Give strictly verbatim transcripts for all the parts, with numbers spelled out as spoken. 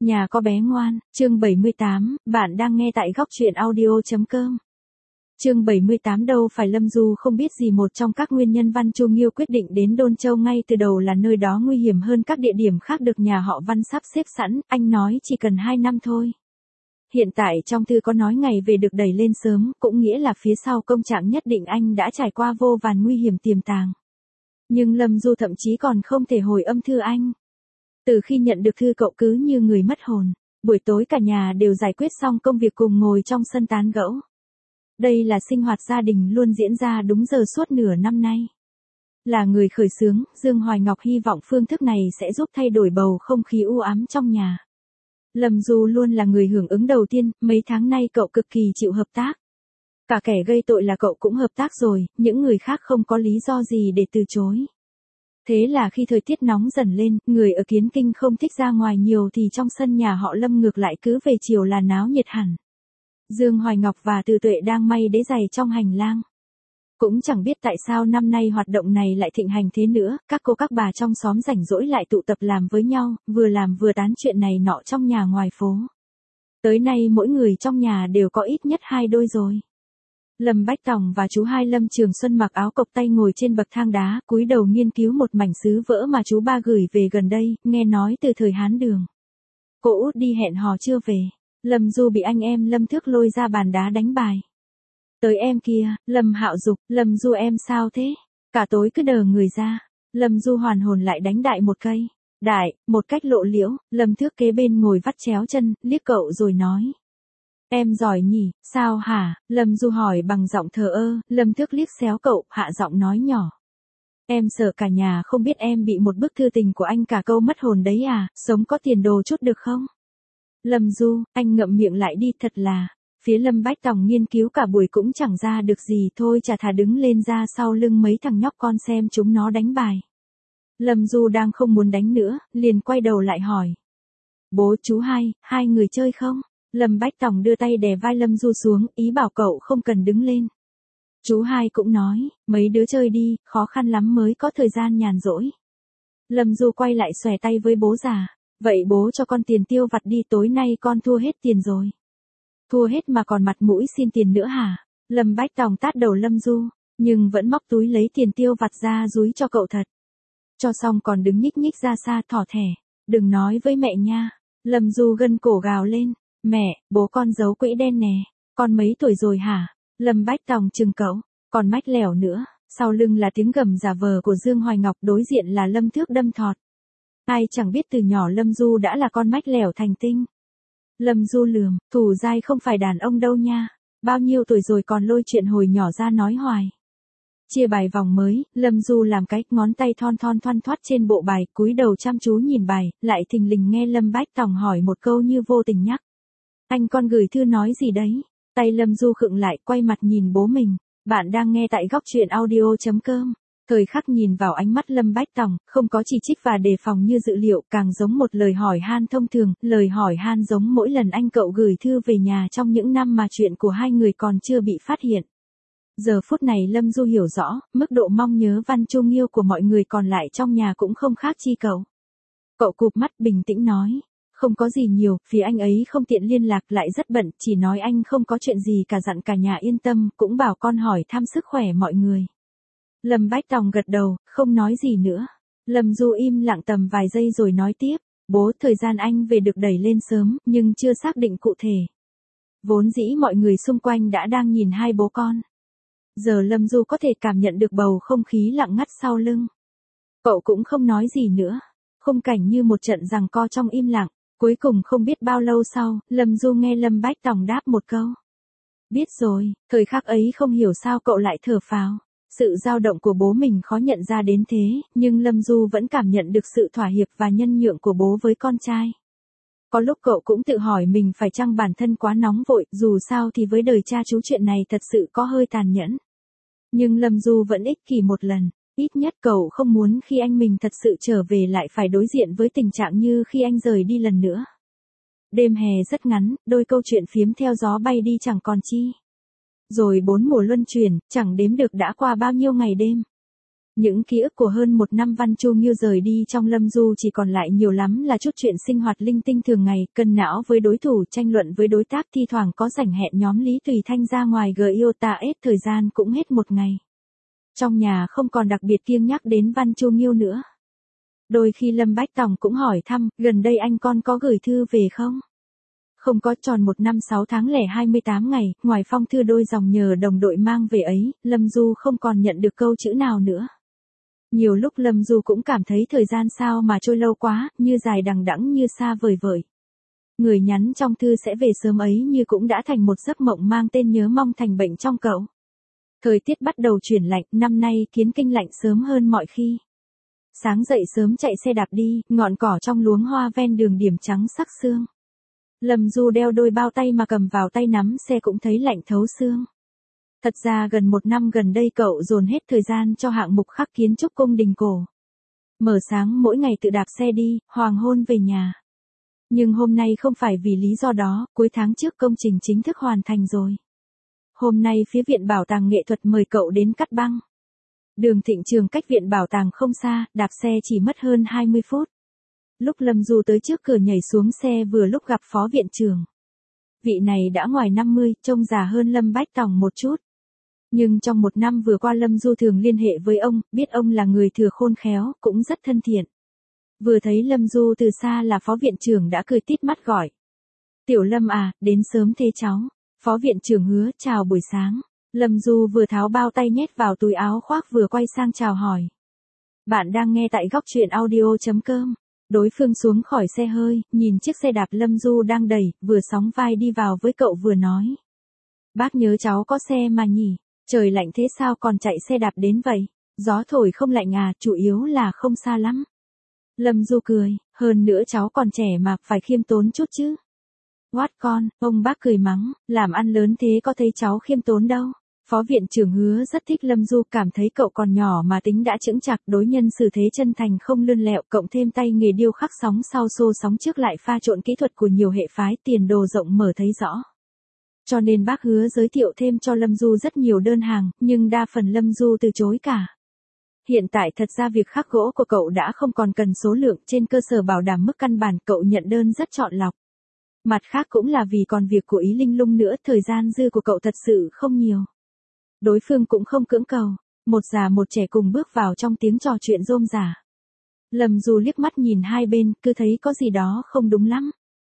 Nhà có bé ngoan, chương bảy mươi tám, bạn đang nghe tại góc truyện audio.com. Chương bảy mươi tám đâu phải Lâm Du không biết gì một trong các nguyên nhân Văn Chu Nghiêu quyết định đến Đôn Châu ngay từ đầu là nơi đó nguy hiểm hơn các địa điểm khác được nhà họ Văn sắp xếp sẵn, anh nói chỉ cần hai năm thôi. Hiện tại trong thư có nói ngày về được đẩy lên sớm, cũng nghĩa là phía sau công trạng nhất định anh đã trải qua vô vàn nguy hiểm tiềm tàng. Nhưng Lâm Du thậm chí còn không thể hồi âm thư anh. Từ khi nhận được thư cậu cứ như người mất hồn, buổi tối cả nhà đều giải quyết xong công việc cùng ngồi trong sân tán gẫu. Đây là sinh hoạt gia đình luôn diễn ra đúng giờ suốt nửa năm nay. Là người khởi xướng, Dương Hoài Ngọc hy vọng phương thức này sẽ giúp thay đổi bầu không khí u ám trong nhà. Lâm Du luôn là người hưởng ứng đầu tiên, mấy tháng nay cậu cực kỳ chịu hợp tác. Cả kẻ gây tội là cậu cũng hợp tác rồi, những người khác không có lý do gì để từ chối. Thế là khi thời tiết nóng dần lên, người ở Kiến Kinh không thích ra ngoài nhiều thì trong sân nhà họ Lâm ngược lại cứ về chiều là náo nhiệt hẳn. Dương Hoài Ngọc và Từ Tuệ đang may đế giày trong hành lang. Cũng chẳng biết tại sao năm nay hoạt động này lại thịnh hành thế nữa, các cô các bà trong xóm rảnh rỗi lại tụ tập làm với nhau, vừa làm vừa tán chuyện này nọ trong nhà ngoài phố. Tới nay mỗi người trong nhà đều có ít nhất hai đôi rồi. Lâm Bách Tòng và chú hai Lâm Trường Xuân mặc áo cộc tay ngồi trên bậc thang đá, cúi đầu nghiên cứu một mảnh sứ vỡ mà chú ba gửi về gần đây, nghe nói từ thời Hán Đường. Cô út đi hẹn hò chưa về, Lâm Du bị anh em Lâm Thước lôi ra bàn đá đánh bài. Tới em kia, Lâm Hạo dục, Lâm Du em sao thế? Cả tối cứ đờ người ra, Lâm Du hoàn hồn lại đánh đại một cây. Đại, một cách lộ liễu, Lâm Thước kế bên ngồi vắt chéo chân, liếc cậu rồi nói. Em giỏi nhỉ, sao hả? Lâm Du hỏi bằng giọng thờ ơ, Lâm Thước liếc xéo cậu, hạ giọng nói nhỏ. Em sợ cả nhà không biết em bị một bức thư tình của anh cả câu mất hồn đấy à, sống có tiền đồ chút được không? Lâm Du, anh ngậm miệng lại đi thật là. Phía Lâm Bách Tòng nghiên cứu cả buổi cũng chẳng ra được gì thôi chả thà đứng lên ra sau lưng mấy thằng nhóc con xem chúng nó đánh bài. Lâm Du đang không muốn đánh nữa, liền quay đầu lại hỏi. Bố chú hai, hai người chơi không? Lâm Bách Tòng đưa tay đè vai Lâm Du xuống, ý bảo cậu không cần đứng lên. Chú hai cũng nói, mấy đứa chơi đi, khó khăn lắm mới có thời gian nhàn rỗi. Lâm Du quay lại xòe tay với bố già, vậy bố cho con tiền tiêu vặt đi, tối nay con thua hết tiền rồi. Thua hết mà còn mặt mũi xin tiền nữa hả? Lâm Bách Tòng tát đầu Lâm Du, nhưng vẫn móc túi lấy tiền tiêu vặt ra dúi cho cậu thật. Cho xong còn đứng nhích nhích ra xa thỏ thẻ, đừng nói với mẹ nha. Lâm Du gân cổ gào lên. Mẹ, bố con giấu quỹ đen nè, con mấy tuổi rồi hả? Lâm Bách Tòng chừng cậu, còn mách lẻo nữa, sau lưng là tiếng gầm giả vờ của Dương Hoài Ngọc, đối diện là Lâm Thước đâm thọt. Ai chẳng biết từ nhỏ Lâm Du đã là con mách lẻo thành tinh. Lâm Du lườm, Thủ Giai không phải đàn ông đâu nha, bao nhiêu tuổi rồi còn lôi chuyện hồi nhỏ ra nói hoài. Chia bài vòng mới, Lâm Du làm cái ngón tay thon thon thoăn thoắt trên bộ bài, cúi đầu chăm chú nhìn bài, lại thình lình nghe Lâm Bách Tòng hỏi một câu như vô tình nhắc. Anh con gửi thư nói gì đấy? Tay Lâm Du khựng lại, quay mặt nhìn bố mình. Bạn đang nghe tại góc truyện audio.com. Thời khắc nhìn vào ánh mắt Lâm Bách Tòng, không có chỉ trích và đề phòng như dự liệu, càng giống một lời hỏi han thông thường, lời hỏi han giống mỗi lần anh cậu gửi thư về nhà trong những năm mà chuyện của hai người còn chưa bị phát hiện. Giờ phút này Lâm Du hiểu rõ, mức độ mong nhớ Văn Chu Nghiêu của mọi người còn lại trong nhà cũng không khác chi cậu. Cậu cụp mắt bình tĩnh nói. Không có gì nhiều, phía anh ấy không tiện liên lạc, lại rất bận, chỉ nói anh không có chuyện gì cả, dặn cả nhà yên tâm, cũng bảo con hỏi thăm sức khỏe mọi người. Lâm Bách Tòng gật đầu, không nói gì nữa. Lâm Du im lặng tầm vài giây rồi nói tiếp, bố, thời gian anh về được đẩy lên sớm, nhưng chưa xác định cụ thể. Vốn dĩ mọi người xung quanh đã đang nhìn hai bố con. Giờ Lâm Du có thể cảm nhận được bầu không khí lặng ngắt sau lưng. Cậu cũng không nói gì nữa. Khung cảnh như một trận giằng co trong im lặng. Cuối cùng không biết bao lâu sau, Lâm Du nghe Lâm Bách Tòng đáp một câu. Biết rồi, thời khắc ấy không hiểu sao cậu lại thở phào. Sự dao động của bố mình khó nhận ra đến thế, nhưng Lâm Du vẫn cảm nhận được sự thỏa hiệp và nhân nhượng của bố với con trai. Có lúc cậu cũng tự hỏi mình phải chăng bản thân quá nóng vội, dù sao thì với đời cha chú chuyện này thật sự có hơi tàn nhẫn. Nhưng Lâm Du vẫn ích kỷ một lần. Ít nhất cậu không muốn khi anh mình thật sự trở về lại phải đối diện với tình trạng như khi anh rời đi lần nữa. Đêm hè rất ngắn, đôi câu chuyện phiếm theo gió bay đi chẳng còn chi. Rồi bốn mùa luân chuyển, chẳng đếm được đã qua bao nhiêu ngày đêm. Những ký ức của hơn một năm Văn Chu Nghiêu rời đi trong Lâm Du chỉ còn lại nhiều lắm là chút chuyện sinh hoạt linh tinh thường ngày, cân não với đối thủ, tranh luận với đối tác, thi thoảng có rảnh hẹn nhóm Lý Tùy Thanh ra ngoài gi i o ta ét, thời gian cũng hết một ngày. Trong nhà không còn đặc biệt kiêng nhắc đến Văn Chu Nghiêu nữa. Đôi khi Lâm Bách Tòng cũng hỏi thăm, gần đây anh con có gửi thư về không? Không có, tròn một năm sáu tháng lẻ hai mươi tám ngày, ngoài phong thư đôi dòng nhờ đồng đội mang về ấy, Lâm Du không còn nhận được câu chữ nào nữa. Nhiều lúc Lâm Du cũng cảm thấy thời gian sao mà trôi lâu quá, như dài đằng đẵng như xa vời vợi. Người nhắn trong thư sẽ về sớm ấy như cũng đã thành một giấc mộng mang tên nhớ mong thành bệnh trong cậu. Thời tiết bắt đầu chuyển lạnh, năm nay Kiến Kinh lạnh sớm hơn mọi khi. Sáng dậy sớm chạy xe đạp đi, ngọn cỏ trong luống hoa ven đường điểm trắng sắc sương. Lâm Du đeo đôi bao tay mà cầm vào tay nắm xe cũng thấy lạnh thấu xương. Thật ra gần một năm gần đây cậu dồn hết thời gian cho hạng mục khắc kiến trúc cung đình cổ. Mở sáng mỗi ngày tự đạp xe đi, hoàng hôn về nhà. Nhưng hôm nay không phải vì lý do đó, cuối tháng trước công trình chính thức hoàn thành rồi. Hôm nay phía Viện Bảo tàng Nghệ thuật mời cậu đến cắt băng. Đường Thịnh Trường cách Viện Bảo tàng không xa, đạp xe chỉ mất hơn hai mươi phút. Lúc Lâm Du tới trước cửa nhảy xuống xe vừa lúc gặp Phó Viện trưởng. Vị này đã ngoài năm mươi, trông già hơn Lâm Bách Tòng một chút. Nhưng trong một năm vừa qua Lâm Du thường liên hệ với ông, biết ông là người thừa khôn khéo, cũng rất thân thiện. Vừa thấy Lâm Du từ xa là Phó Viện trưởng đã cười tít mắt gọi. Tiểu Lâm à, đến sớm thế cháu. Phó Viện trưởng hứa, chào buổi sáng. Lâm Du vừa tháo bao tay nhét vào túi áo khoác vừa quay sang chào hỏi. Bạn đang nghe tại góc truyện audio chấm com. Đối phương xuống khỏi xe hơi, nhìn chiếc xe đạp Lâm Du đang đẩy, vừa sóng vai đi vào với cậu vừa nói. Bác nhớ cháu có xe mà nhỉ, trời lạnh thế sao còn chạy xe đạp đến vậy? Gió thổi không lạnh à, chủ yếu là không xa lắm. Lâm Du cười, hơn nữa cháu còn trẻ mà, phải khiêm tốn chút chứ. Quát con, ông bác cười mắng, làm ăn lớn thế có thấy cháu khiêm tốn đâu. Phó Viện trưởng hứa rất thích Lâm Du, cảm thấy cậu còn nhỏ mà tính đã chững chạc, đối nhân xử thế chân thành không lươn lẹo, cộng thêm tay nghề điêu khắc sóng sau xô sóng trước lại pha trộn kỹ thuật của nhiều hệ phái, tiền đồ rộng mở thấy rõ. Cho nên bác hứa giới thiệu thêm cho Lâm Du rất nhiều đơn hàng, nhưng đa phần Lâm Du từ chối cả. Hiện tại thật ra việc khắc gỗ của cậu đã không còn cần số lượng, trên cơ sở bảo đảm mức căn bản, cậu nhận đơn rất chọn lọc. Mặt khác cũng là vì còn việc của Ý Linh Lung nữa, thời gian dư của cậu thật sự không nhiều. Đối phương cũng không cưỡng cầu, một già một trẻ cùng bước vào trong tiếng trò chuyện rôm rả. Lâm Du liếc mắt nhìn hai bên, cứ thấy có gì đó không đúng lắm.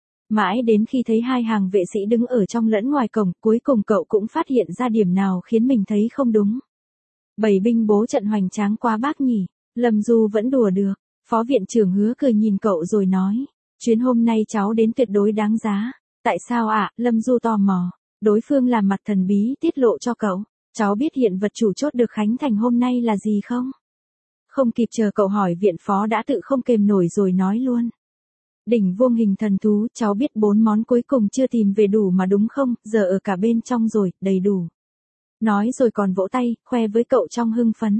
Mãi đến khi thấy hai hàng vệ sĩ đứng ở trong lẫn ngoài cổng, cuối cùng cậu cũng phát hiện ra điểm nào khiến mình thấy không đúng. Bầy binh bố trận hoành tráng quá bác nhỉ, Lâm Du vẫn đùa được. Phó Viện trưởng hứa cười nhìn cậu rồi nói, chuyến hôm nay cháu đến tuyệt đối đáng giá. Tại sao ạ? À? Lâm Du tò mò. Đối phương làm mặt thần bí tiết lộ cho cậu. Cháu biết hiện vật chủ chốt được khánh thành hôm nay là gì không? Không kịp chờ cậu hỏi, Viện Phó đã tự không kềm nổi rồi nói luôn. Đỉnh vuông hình thần thú, cháu biết bốn món cuối cùng chưa tìm về đủ mà đúng không? Giờ ở cả bên trong rồi, đầy đủ. Nói rồi còn vỗ tay, khoe với cậu trong hưng phấn.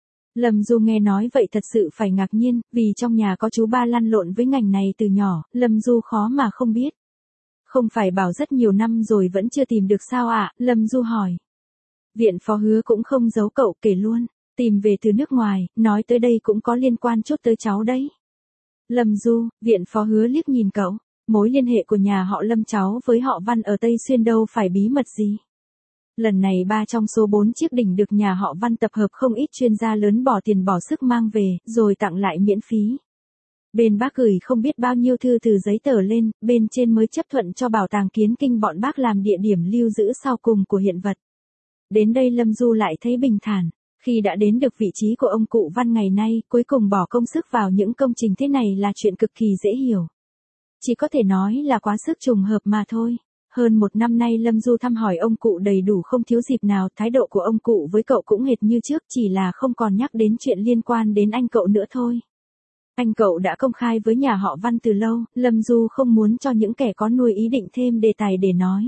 Lâm Du nghe nói vậy thật sự phải ngạc nhiên, vì trong nhà có chú ba lăn lộn với ngành này từ nhỏ, Lâm Du khó mà không biết. Không phải bảo rất nhiều năm rồi vẫn chưa tìm được sao ạ? À? Lâm Du hỏi. Viện Phó hứa cũng không giấu cậu, kể luôn, tìm về từ nước ngoài, nói tới đây cũng có liên quan chút tới cháu đấy. Lâm Du, Viện Phó hứa liếc nhìn cậu, mối liên hệ của nhà họ Lâm cháu với họ Văn ở Tây Xuyên đâu phải bí mật gì. Lần này ba trong số bốn chiếc đỉnh được nhà họ Văn tập hợp không ít chuyên gia lớn bỏ tiền bỏ sức mang về, rồi tặng lại miễn phí. Bên bác gửi không biết bao nhiêu thư từ giấy tờ lên, bên trên mới chấp thuận cho Bảo tàng Kiến Kinh bọn bác làm địa điểm lưu giữ sau cùng của hiện vật. Đến đây Lâm Du lại thấy bình thản, khi đã đến được vị trí của ông cụ Văn ngày nay, cuối cùng bỏ công sức vào những công trình thế này là chuyện cực kỳ dễ hiểu. Chỉ có thể nói là quá sức trùng hợp mà thôi. Hơn một năm nay Lâm Du thăm hỏi ông cụ đầy đủ không thiếu dịp nào, thái độ của ông cụ với cậu cũng hệt như trước, chỉ là không còn nhắc đến chuyện liên quan đến anh cậu nữa thôi. Anh cậu đã công khai với nhà họ Văn từ lâu, Lâm Du không muốn cho những kẻ có nuôi ý định thêm đề tài để nói.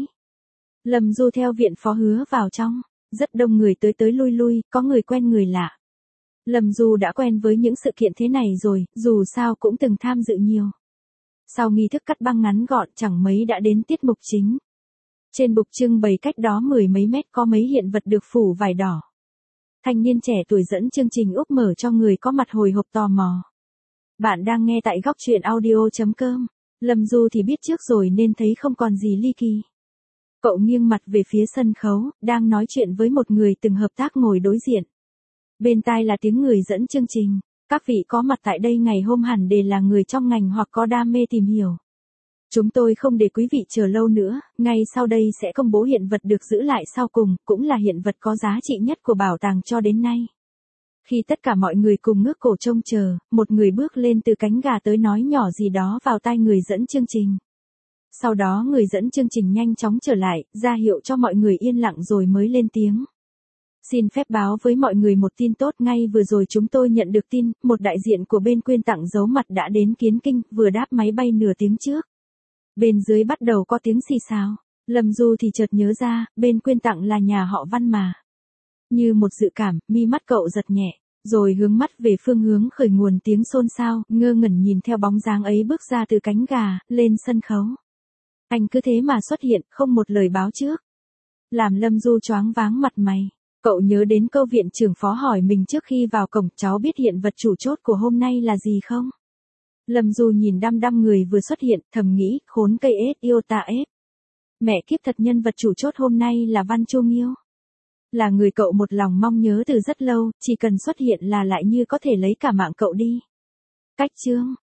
Lâm Du theo Viện Phó hứa vào trong, rất đông người tới tới lui lui, có người quen người lạ. Lâm Du đã quen với những sự kiện thế này rồi, dù sao cũng từng tham dự nhiều. Sau nghi thức cắt băng ngắn gọn chẳng mấy đã đến tiết mục chính. Trên bục trưng bày cách đó mười mấy mét có mấy hiện vật được phủ vải đỏ. Thanh niên trẻ tuổi dẫn chương trình úp mở cho người có mặt hồi hộp tò mò. Bạn đang nghe tại góc chuyện audio.com. Lâm Du thì biết trước rồi nên thấy không còn gì ly kỳ. Cậu nghiêng mặt về phía sân khấu, đang nói chuyện với một người từng hợp tác ngồi đối diện. Bên tai là tiếng người dẫn chương trình. Các vị có mặt tại đây ngày hôm hẳn đều là người trong ngành hoặc có đam mê tìm hiểu. Chúng tôi không để quý vị chờ lâu nữa, ngay sau đây sẽ công bố hiện vật được giữ lại sau cùng, cũng là hiện vật có giá trị nhất của bảo tàng cho đến nay. Khi tất cả mọi người cùng ngước cổ trông chờ, một người bước lên từ cánh gà tới nói nhỏ gì đó vào tai người dẫn chương trình. Sau đó người dẫn chương trình nhanh chóng trở lại, ra hiệu cho mọi người yên lặng rồi mới lên tiếng. Xin phép báo với mọi người một tin tốt, ngay vừa rồi chúng tôi nhận được tin, một đại diện của bên quyên tặng giấu mặt đã đến Kiến Kinh, vừa đáp máy bay nửa tiếng trước. Bên dưới bắt đầu có tiếng xì xào. Lâm Du thì chợt nhớ ra, bên quyên tặng là nhà họ Văn mà. Như một dự cảm, mi mắt cậu giật nhẹ, rồi hướng mắt về phương hướng khởi nguồn tiếng xôn xao, ngơ ngẩn nhìn theo bóng dáng ấy bước ra từ cánh gà, lên sân khấu. Anh cứ thế mà xuất hiện, không một lời báo trước. Làm Lâm Du choáng váng mặt mày. Cậu nhớ đến câu viện trưởng phó hỏi mình trước khi vào cổng, cháu biết hiện vật chủ chốt của hôm nay là gì không? Lâm Du nhìn đăm đăm người vừa xuất hiện, thầm nghĩ, khốn cây ếch yêu ta ếch. Mẹ kiếp thật, nhân vật chủ chốt hôm nay là Văn Chu Nghiêu. Là người cậu một lòng mong nhớ từ rất lâu, chỉ cần xuất hiện là lại như có thể lấy cả mạng cậu đi. Cách chương.